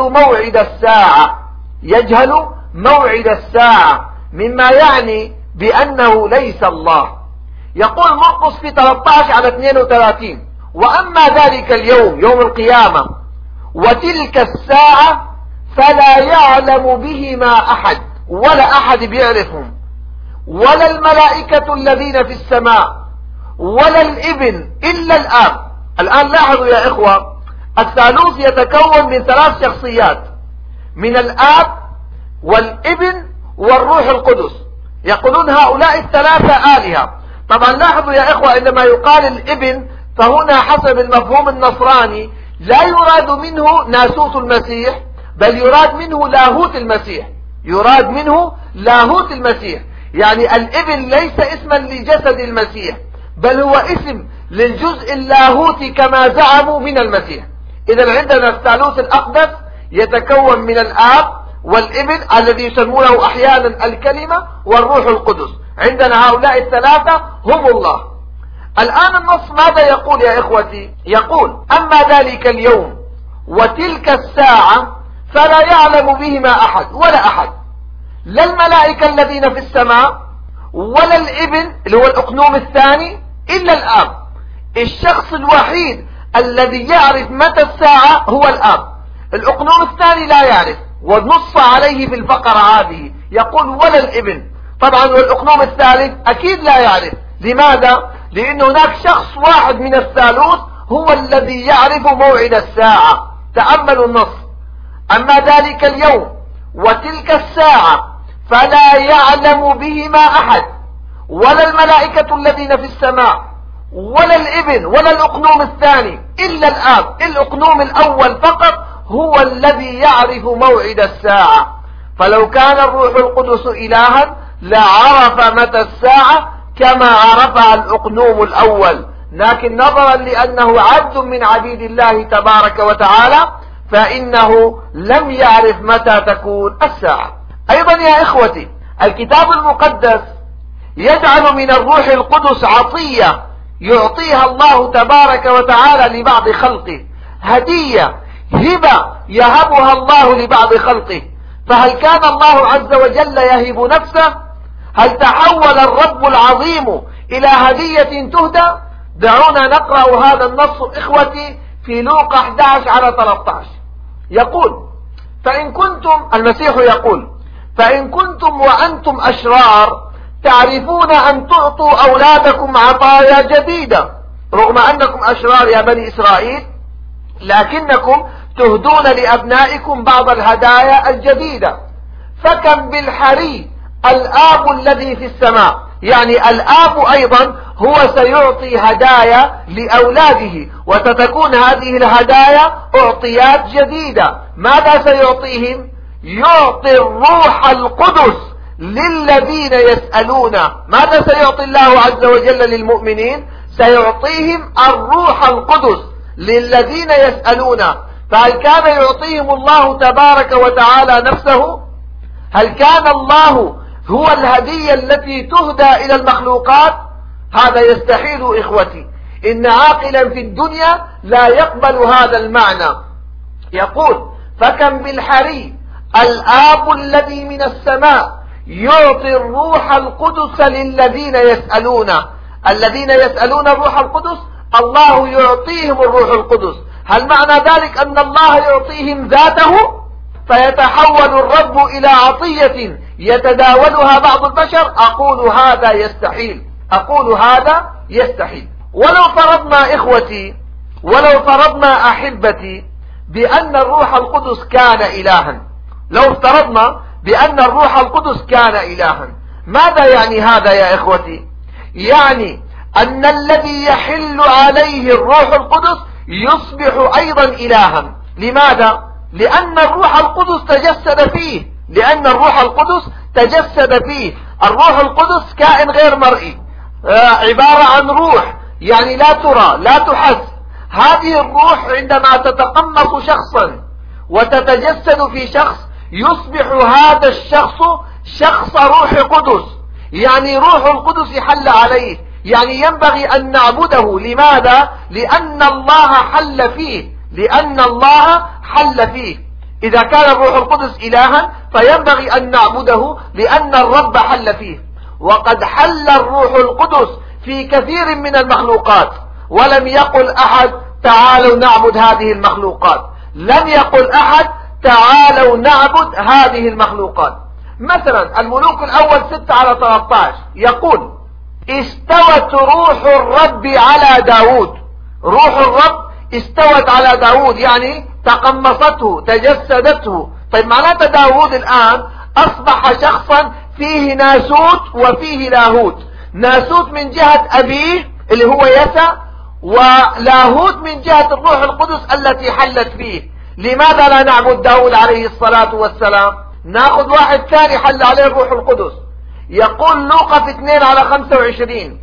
موعد الساعة، مما يعني بأنه ليس الله. يقول مرقس في 13:32: وأما ذلك اليوم يوم القيامة وتلك الساعة فلا يعلم بهما أحد، ولا أحد بيعرفهم، ولا الملائكة الذين في السماء ولا الابن إلا الآب. الآن لاحظوا يا إخوة، الثالوث يتكون من 3 شخصيات، من الآب والابن والروح القدس. يقولون هؤلاء ال3 آلهة. طبعا لاحظوا يا إخوة عندما يقال الابن فهنا حسب المفهوم النصراني لا يراد منه ناسوت المسيح، بل يراد منه لاهوت المسيح. يعني الابن ليس اسما لجسد المسيح، بل هو اسم للجزء اللاهوتي كما زعموا من المسيح. إذا عندنا الثالوث الأقدس يتكون من الآب والابن الذي يسمونه أحيانا الكلمة والروح القدس. عندنا هؤلاء ال3 هم الله. الآن النص ماذا يقول يا إخوتي؟ يقول: أما ذلك اليوم وتلك الساعة فلا يعلم بهما أحد، ولا أحد، لا الملائكة الذين في السماء ولا الابن اللي هو الأقنوم الثاني إلا الآب. الشخص الوحيد الذي يعرف متى الساعة هو الآب، الأقنوم الثاني لا يعرف، ونص عليه في الفقرة هذه يقول ولا الابن. طبعا والأقنوم الثالث أكيد لا يعرف. لماذا؟ لأن هناك شخص واحد من الثالوث هو الذي يعرف موعد الساعة. تأملوا النص: أما ذلك اليوم وتلك الساعة فلا يعلم بهما أحد، ولا الملائكة الذين في السماء ولا الابن ولا الأقنوم الثاني إلا الآب. الأقنوم الأول فقط هو الذي يعرف موعد الساعة. فلو كان الروح القدس إلها لعرف متى الساعة كما عرفها الأقنوم الأول، لكن نظرا لأنه عبد من عبيد الله تبارك وتعالى فإنه لم يعرف متى تكون الساعة. أيضا يا إخوتي الكتاب المقدس يجعل من الروح القدس عطية يعطيها الله تبارك وتعالى لبعض خلقه، هدية، هبة يهبها الله لبعض خلقه. فهل كان الله عز وجل يهب نفسه؟ هل تحول الرب العظيم إلى هدية تهدى؟ دعونا نقرأ هذا النص إخوتي في لوقا 11:13. يقول: المسيح يقول: فإن كنتم وأنتم أشرار تعرفون أن تعطوا أولادكم عطايا جديدة، رغم أنكم أشرار يا بني إسرائيل لكنكم تهدون لأبنائكم بعض الهدايا الجديدة. فكم بالحري الآب الذي في السماء، يعني الآب أيضا هو سيعطي هدايا لأولاده، وستكون هذه الهدايا أعطيات جديدة. ماذا سيعطيهم؟ يعطي الروح القدس للذين يسألون. ماذا سيعطي الله عز وجل للمؤمنين؟ سيعطيهم الروح القدس للذين يسألون. فهل كان يعطيهم الله تبارك وتعالى نفسه؟ هل كان الله هو الهدية التي تهدى إلى المخلوقات؟ هذا يستحيل إخوتي. إن عاقلا في الدنيا لا يقبل هذا المعنى. يقول: فكم بالحري الآب الذي من السماء يعطي الروح القدس للذين يسألون. الذين يسألون الروح القدس الله يعطيهم الروح القدس. هل معنى ذلك أن الله يعطيهم ذاته فيتحول الرب إلى عطية يتداولها بعض البشر؟ أقول هذا يستحيل. ولو فرضنا إخوتي ولو فرضنا أحبتي بأن الروح القدس كان إلها، لو افترضنا بأن الروح القدس كان إلها، ماذا يعني هذا يا إخوتي؟ يعني أن الذي يحل عليه الروح القدس يصبح أيضا إلها. لماذا؟ لأن الروح القدس تجسد فيه، لأن الروح القدس تجسد فيه. الروح القدس كائن غير مرئي، عبارة عن روح، يعني لا ترى لا تحس. هذه الروح عندما تتقمص شخصا وتتجسد في شخص يصبح هذا الشخص شخص روح قدس، يعني روح القدس حل عليه، يعني ينبغي أن نعبده. لماذا؟ لأن الله حل فيه، لأن الله حل فيه. إذا كان الروح القدس إلها فينبغي أن نعبده لأن الرب حل فيه. وقد حل الروح القدس في كثير من المخلوقات، ولم يقل أحد تعالوا نعبد هذه المخلوقات، لم يقل أحد تعالوا نعبد هذه المخلوقات. مثلا الملوك الأول 6:13 يقول استوت روح الرب على داود، روح الرب استوت على داود يعني تقمصته تجسدته. طيب معناته داود الآن أصبح شخصا فيه ناسوت وفيه لاهوت، ناسوت من جهة أبيه اللي هو يسع، ولاهوت من جهة الروح القدس التي حلت فيه. لماذا لا نعبد داود عليه الصلاة والسلام؟ ناخذ واحد ثاني حل عليه الروح القدس. يقول لوقا في 2:25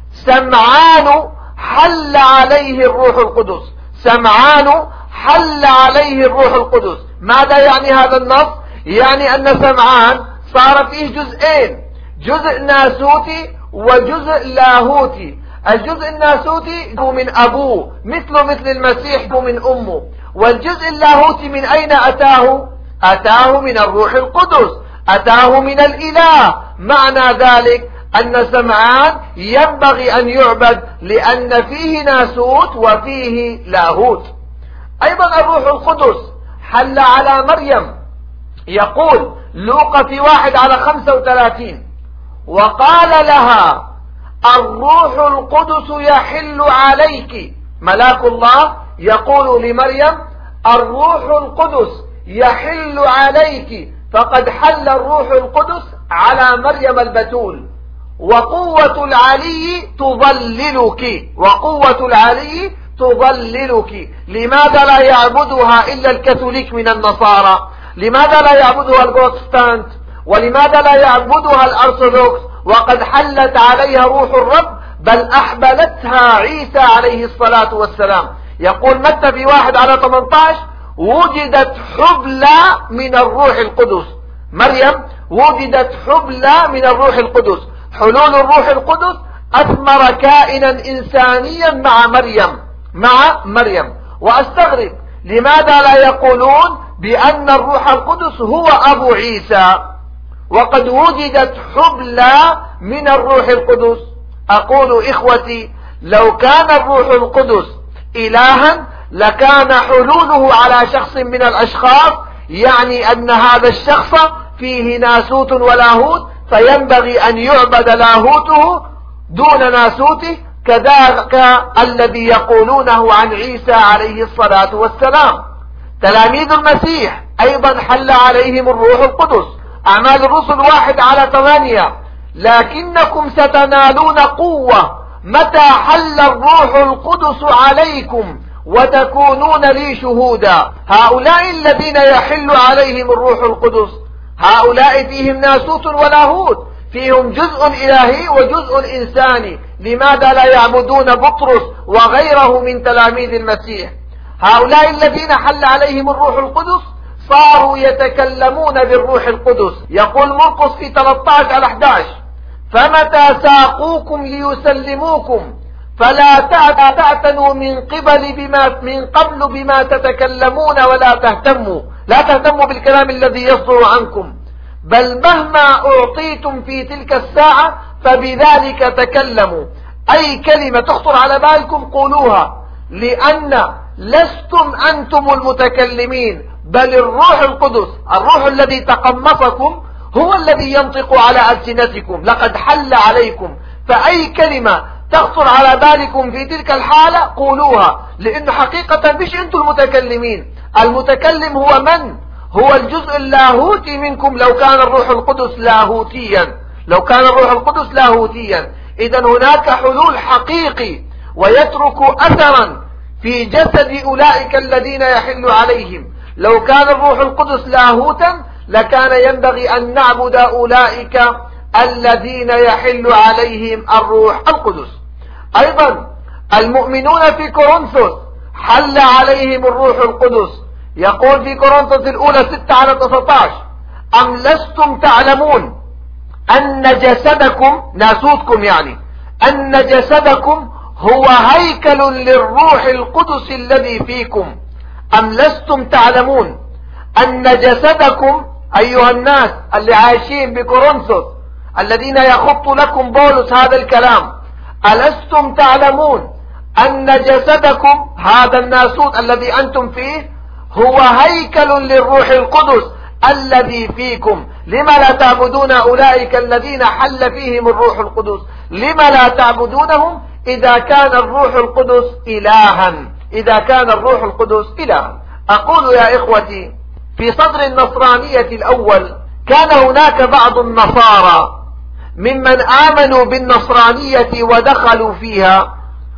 سمعان حل عليه الروح القدس، سمعان حل عليه الروح القدس. ماذا يعني هذا النص؟ يعني أن سمعان صار فيه جزئين، جزء ناسوتي وجزء لاهوتي. الجزء الناسوتي هو من أبوه مثل المسيح هو من أمه، والجزء اللاهوتي من أين أتاه؟ أتاه من الروح القدس، أتاه من الإله. معنى ذلك أن سمعان ينبغي أن يعبد لأن فيه ناسوت وفيه لاهوت. أيضا الروح القدس حل على مريم. يقول لوقا في 1:35 وقال لها الروح القدس يحل عليك. ملاك الله يقول لمريم الروح القدس يحل عليك، فقد حل الروح القدس على مريم البتول. وقوة العلي تضللك، وقوة العلي تضللك. لماذا لا يعبدها إلا الكاثوليك من النصارى؟ لماذا لا يعبدها البروتستانت؟ ولماذا لا يعبدها الأرثوذكس وقد حلت عليها روح الرب بل أحبلتها عيسى عليه الصلاة والسلام؟ يقول متى في 1:18 وجدت حبلى من الروح القدس. مريم وجدت حبلى من الروح القدس. حلول الروح القدس أثمر كائنا إنسانيا مع مريم. وأستغرب لماذا لا يقولون بأن الروح القدس هو أبو عيسى وقد وجدت حبلى من الروح القدس؟ أقول إخوتي لو كان الروح القدس إلها لكان حلوله على شخص من الأشخاص، يعني أن هذا الشخص فيه ناسوت ولاهوت، فينبغي أن يعبد لاهوته دون ناسوته، كذلك الذي يقولونه عن عيسى عليه الصلاة والسلام. تلاميذ المسيح أيضا حل عليهم الروح القدس. أعمال الرسل 1:8 لكنكم ستنالون قوة متى حل الروح القدس عليكم وتكونون لي شهودا. هؤلاء الذين يحل عليهم الروح القدس هؤلاء فيهم ناسوت ولاهوت، فيهم جزء إلهي وجزء إنساني. لماذا لا يعبدون بطرس وغيره من تلاميذ المسيح؟ هؤلاء الذين حل عليهم الروح القدس صاروا يتكلمون بالروح القدس. يقول مرقس في 13:11 فمتى ساقوكم ليسلموكم فلا تعتنوا من قبل بما تتكلمون ولا تهتموا بالكلام الذي يصدر عنكم، بل مهما أعطيتم في تلك الساعة فبذلك تكلموا. أي كلمة تخطر على بالكم قولوها، لأن لستم أنتم المتكلمين بل الروح القدس، الروح الذي تقمصكم هو الذي ينطق على ألسنتكم، لقد حل عليكم. فأي كلمة تخطر على بالكم في تلك الحالة قولوها، لأنه حقيقة مش أنتم المتكلمين، المتكلم هو من؟ هو الجزء اللاهوتي منكم. لو كان الروح القدس لاهوتيا، لو كان الروح القدس لاهوتيا، إذا هناك حلول حقيقي ويترك أثرا في جسد أولئك الذين يحل عليهم. لو كان الروح القدس لاهوتا لكان ينبغي أن نعبد أولئك الذين يحل عليهم الروح القدس. أيضا المؤمنون في كورنثوس حل عليهم الروح القدس. يقول في كورنثوس الأولى 6:19: أم لستم تعلمون أن جسدكم، ناسوتكم يعني، أن جسدكم هو هيكل للروح القدس الذي فيكم. أم لستم تعلمون أن جسدكم، أيها الناس اللي عايشين بكورنثوس الذين يخط لكم بولس هذا الكلام، ألستم تعلمون أن جسدكم، هذا الناسوت الذي أنتم فيه، هو هيكل للروح القدس الذي فيكم؟ لما لا تعبدون أولئك الذين حل فيهم الروح القدس؟ لما لا تعبدونهم إذا كان الروح القدس إلها؟ إذا كان الروح القدس إلها. أقول يا إخوتي، في صدر النصرانية الأول كان هناك بعض النصارى ممن آمنوا بالنصرانية ودخلوا فيها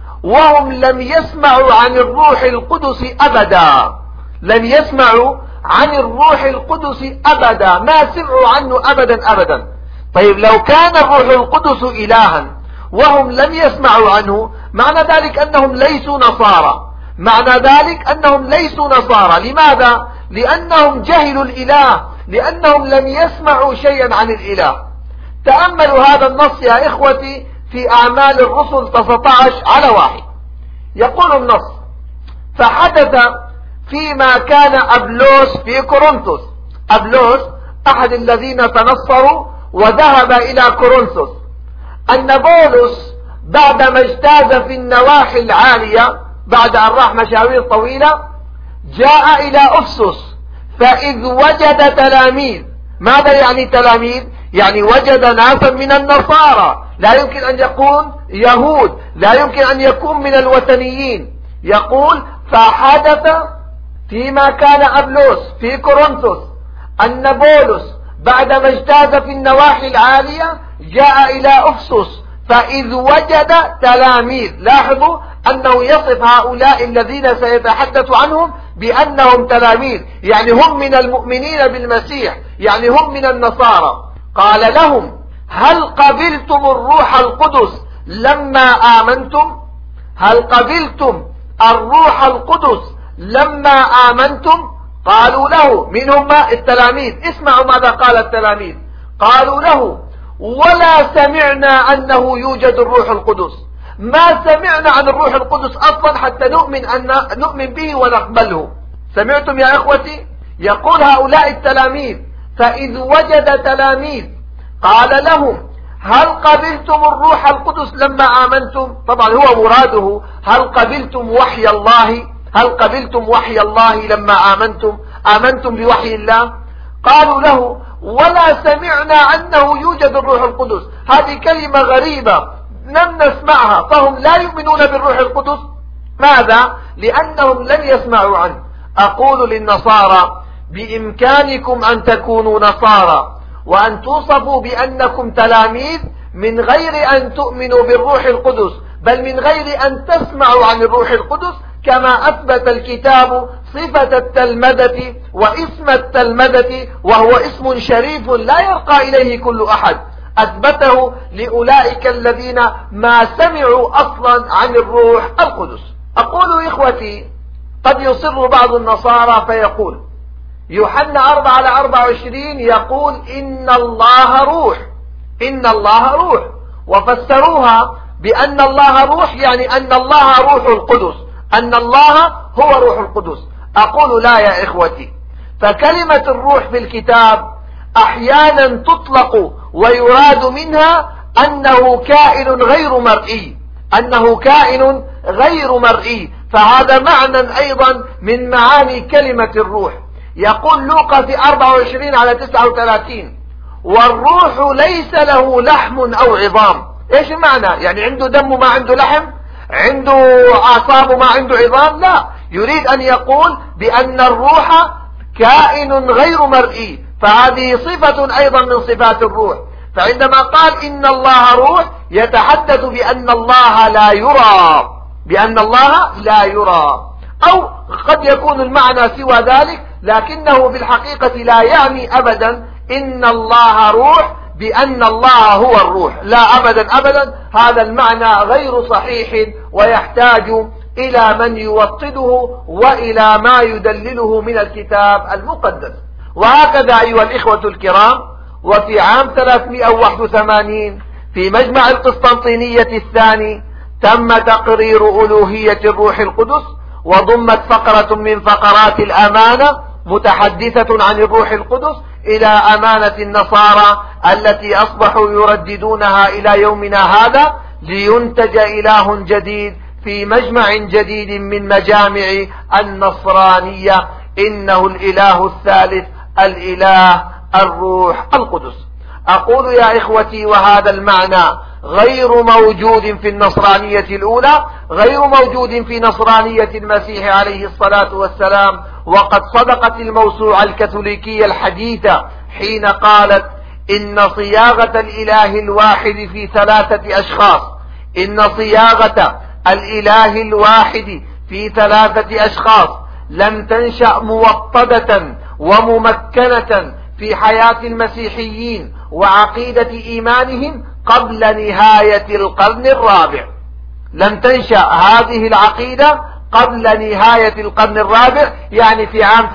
وهم لم يسمعوا عن الروح القدس أبدا، لم يسمعوا عن الروح القدس أبدا، ما سمعوا عنه أبدا أبدا. طيب لو كان الروح القدس إلها وهم لم يسمعوا عنه، معنى ذلك أنهم ليسوا نصارى، معنى ذلك أنهم ليسوا نصارى. لماذا؟ لأنهم جهلوا الإله، لأنهم لم يسمعوا شيئا عن الإله. تأملوا هذا النص يا إخوتي في أعمال الرسل 19:1. يقول النص: فحدث فيما كان أبلوس في كورنثوس. أبلوس أحد الذين تنصروا وذهب إلى كورنثوس، أن بولس بعدما اجتاز في النواحي العالية بعد أن راح مشاوير طويلة جاء إلى أفسس، فإذ وجد تلاميذ. ماذا يعني تلاميذ؟ يعني وجد ناسا من النصارى، لا يمكن أن يكون يهود، لا يمكن أن يكون من الوثنيين. يقول: فحدث فيما كان أبلوس في كورنثوس أن بولس بعدما اجتاز في النواحي العالية جاء إلى أفسس، فإذ وجد تلاميذ. لاحظوا أنه يصف هؤلاء الذين سيتحدث عنهم بأنهم تلاميذ، يعني هم من المؤمنين بالمسيح، يعني هم من النصارى. قال لهم: هل قبلتم الروح القدس لما آمنتم؟ هل قبلتم الروح القدس لما آمنتم؟ قالوا له، من هم؟ التلاميذ. اسمعوا ماذا قال التلاميذ. قالوا له: ولا سمعنا أنه يوجد الروح القدس، ما سمعنا عن الروح القدس أصلا حتى نؤمن به ونقبله. سمعتم يا إخوتي؟ يقول هؤلاء التلاميذ: فإذ وجد تلاميذ قال لهم: هل قبلتم الروح القدس لما آمنتم؟ طبعا هو مراده هل قبلتم وحي الله؟ هل قبلتم وحي الله لما آمنتم بوحي الله؟ قالوا له: ولا سمعنا أنه يوجد الروح القدس. هذه كلمة غريبة لم نسمعها، فهم لا يؤمنون بالروح القدس. ماذا؟ لأنهم لم يسمعوا عنه. أقول للنصارى: بإمكانكم أن تكونوا نصارى وأن توصفوا بأنكم تلاميذ من غير أن تؤمنوا بالروح القدس، بل من غير أن تسمعوا عن الروح القدس، كما أثبت الكتاب صفة التلمذة واسم التلمذة، وهو اسم شريف لا يرقى إليه كل أحد، أثبته لأولئك الذين ما سمعوا أصلا عن الروح القدس. أقول إخوتي: قد يصر بعض النصارى فيقول يوحنا 4:24 يقول: إن الله روح، إن الله روح، وفسروها بأن الله روح، يعني أن الله روح القدس، أن الله هو روح القدس. أقول: لا يا إخوتي، فكلمة الروح في الكتاب أحيانا تطلق ويراد منها أنه كائن غير مرئي، أنه كائن غير مرئي، فهذا معنى أيضا من معاني كلمة الروح. يقول لوقا في 24:39: والروح ليس له لحم أو عظام. ايش المعنى؟ يعني عنده دم وما عنده لحم، عنده اعصاب وما عنده عظام؟ لا، يريد ان يقول بان الروح كائن غير مرئي، فهذه صفة ايضا من صفات الروح. فعندما قال ان الله روح يتحدث بان الله لا يرى، بان الله لا يرى. او قد يكون المعنى سوى ذلك، لكنه في الحقيقة لا يعني ابدا ان الله روح بأن الله هو الروح، لا أبدا أبدا، هذا المعنى غير صحيح ويحتاج إلى من يوطده وإلى ما يدلله من الكتاب المقدس. وهكذا أيها الإخوة الكرام، وفي عام 381 في مجمع القسطنطينية الثاني تم تقرير ألوهية الروح القدس، وضمت فقرة من فقرات الأمانة متحدثة عن الروح القدس إلى أمانة النصارى التي أصبحوا يرددونها إلى يومنا هذا، لينتج إله جديد في مجمع جديد من مجامع النصرانية، إنه الإله الثالث، الإله الروح القدس. أقول يا إخوتي، وهذا المعنى غير موجود في النصرانية الأولى، غير موجود في نصرانية المسيح عليه الصلاة والسلام. وقد صدقت الموسوعة الكاثوليكية الحديثة حين قالت إن صياغة الإله الواحد في 3 أشخاص، إن صياغة الإله الواحد في 3 أشخاص لم تنشأ موطدة وممكنة في حياة المسيحيين وعقيدة إيمانهم قبل نهاية القرن الرابع. لم تنشأ هذه العقيدة قبل نهاية القرن الرابع، يعني في عام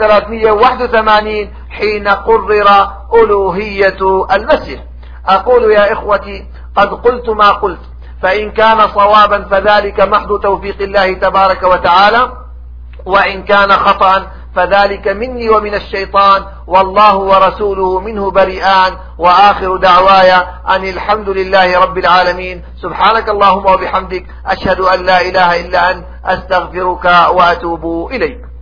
381 حين قرر ألوهية المسيح. أقول يا إخوتي، قد قلت ما قلت، فإن كان صوابا فذلك محض توفيق الله تبارك وتعالى، وإن كان خطأ فذلك مني ومن الشيطان، والله ورسوله منه بريئان. وآخر دعواي أن الحمد لله رب العالمين. سبحانك اللهم وبحمدك، أشهد أن لا إله إلا أنت، أستغفرك وأتوب إليك.